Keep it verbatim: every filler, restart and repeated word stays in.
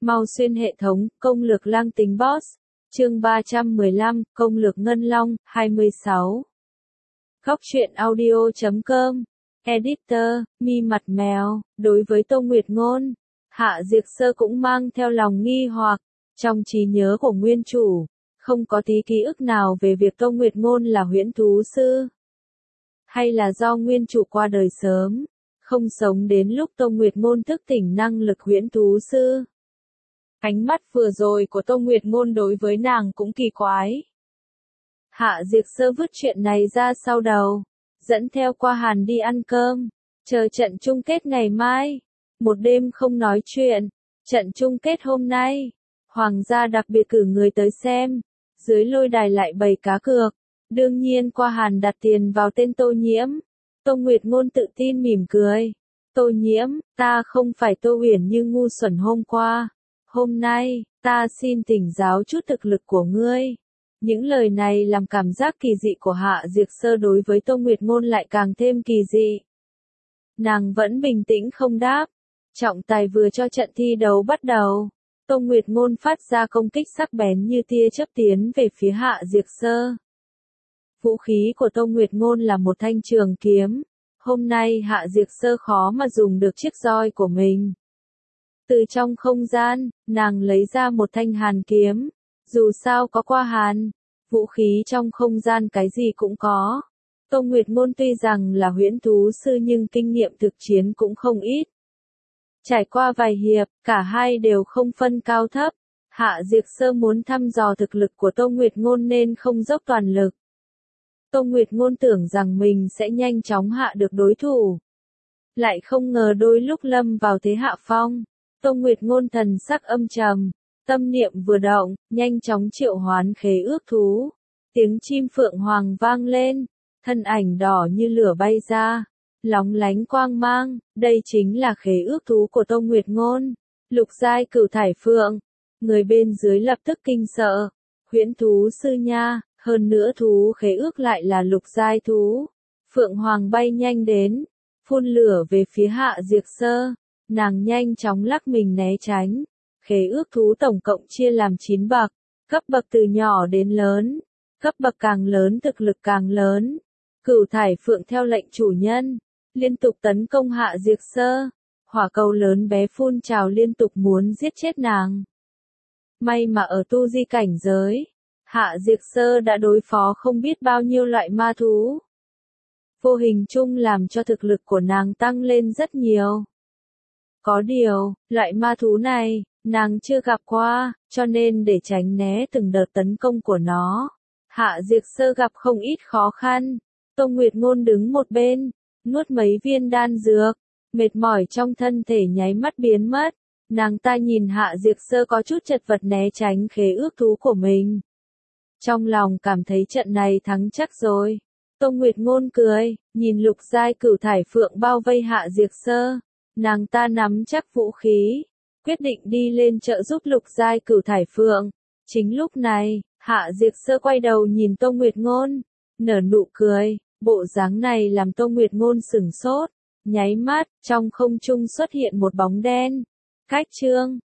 Mau xuyên hệ thống, công lược lang tính boss. Chương ba trăm mười lăm, công lược Ngân Long, hai mươi sáu. Góc truyện audio chấm com. Editor, Mi Mặt Mèo. Đối với Tô Nguyệt Ngôn, Hạ Diệc Sơ cũng mang theo lòng nghi hoặc. Trong trí nhớ của nguyên chủ, không có tí ký ức nào về việc Tô Nguyệt Ngôn là huyễn thú sư. Hay là do nguyên chủ qua đời sớm, không sống đến lúc Tô Nguyệt Ngôn thức tỉnh năng lực huyễn thú sư. Ánh mắt vừa rồi của Tô Nguyệt Ngôn đối với nàng cũng kỳ quái. Hạ Diệc Sơ vứt chuyện này ra sau đầu, dẫn theo Qua Hàn đi ăn cơm, chờ trận chung kết ngày mai. Một đêm không nói chuyện, trận chung kết hôm nay, Hoàng gia đặc biệt cử người tới xem, dưới lôi đài lại bày cá cược. Đương nhiên Qua Hàn đặt tiền vào tên Tô Nhiễm. Tô Nguyệt Ngôn tự tin mỉm cười. Tô Nhiễm, ta không phải Tô Uyển Như ngu xuẩn hôm qua. Hôm nay, ta xin thỉnh giáo chút thực lực của ngươi. Những lời này làm cảm giác kỳ dị của Hạ Diệc Sơ đối với Tô Nguyệt Ngôn lại càng thêm kỳ dị. Nàng vẫn bình tĩnh không đáp. Trọng tài vừa cho trận thi đấu bắt đầu. Tô Nguyệt Ngôn phát ra công kích sắc bén như tia chớp tiến về phía Hạ Diệc Sơ. Vũ khí của Tô Nguyệt Ngôn là một thanh trường kiếm. Hôm nay Hạ Diệc Sơ khó mà dùng được chiếc roi của mình. Từ trong không gian, nàng lấy ra một thanh hàn kiếm. Dù sao có Qua Hàn, vũ khí trong không gian cái gì cũng có. Tô Nguyệt Ngôn tuy rằng là huyễn thú sư nhưng kinh nghiệm thực chiến cũng không ít. Trải qua vài hiệp, cả hai đều không phân cao thấp. Hạ Diệc Sơ muốn thăm dò thực lực của Tô Nguyệt Ngôn nên không dốc toàn lực. Tô Nguyệt Ngôn tưởng rằng mình sẽ nhanh chóng hạ được đối thủ. Lại không ngờ đôi lúc lâm vào thế hạ phong. Tô Nguyệt Ngôn thần sắc âm trầm, tâm niệm vừa động, nhanh chóng triệu hoán khế ước thú. Tiếng chim phượng hoàng vang lên, thân ảnh đỏ như lửa bay ra, lóng lánh quang mang, đây chính là khế ước thú của Tô Nguyệt Ngôn, lục giai cửu thải phượng. Người bên dưới lập tức kinh sợ, huyễn thú sư nha, hơn nữa thú khế ước lại là lục giai thú. Phượng hoàng bay nhanh đến, phun lửa về phía Hạ Diệc Sơ. Nàng nhanh chóng lắc mình né tránh. Khế ước thú tổng cộng chia làm chín bậc, cấp bậc từ nhỏ đến lớn, cấp bậc càng lớn thực lực càng lớn. Cửu thải phượng theo lệnh chủ nhân, liên tục tấn công Hạ Diệc Sơ. Hỏa cầu lớn bé phun trào liên tục muốn giết chết nàng. May mà ở tu di cảnh giới, Hạ Diệc Sơ đã đối phó không biết bao nhiêu loại ma thú. Vô hình chung làm cho thực lực của nàng tăng lên rất nhiều. Có điều, loại ma thú này, nàng chưa gặp qua, cho nên để tránh né từng đợt tấn công của nó, Hạ Diệc Sơ gặp không ít khó khăn. Tô Nguyệt Ngôn đứng một bên, nuốt mấy viên đan dược, mệt mỏi trong thân thể nháy mắt biến mất. Nàng ta nhìn Hạ Diệc Sơ có chút chật vật né tránh khế ước thú của mình. Trong lòng cảm thấy trận này thắng chắc rồi. Tô Nguyệt Ngôn cười, nhìn lục giai cửu thải phượng bao vây Hạ Diệc Sơ. Nàng ta nắm chắc vũ khí, quyết định đi lên trợ giúp lục giai cửu thải phượng. Chính lúc này, Hạ Diệc Sơ quay đầu nhìn Tô Nguyệt Ngôn, nở nụ cười, bộ dáng này làm Tô Nguyệt Ngôn sửng sốt. Nháy mắt, trong không trung xuất hiện một bóng đen. Cách chương,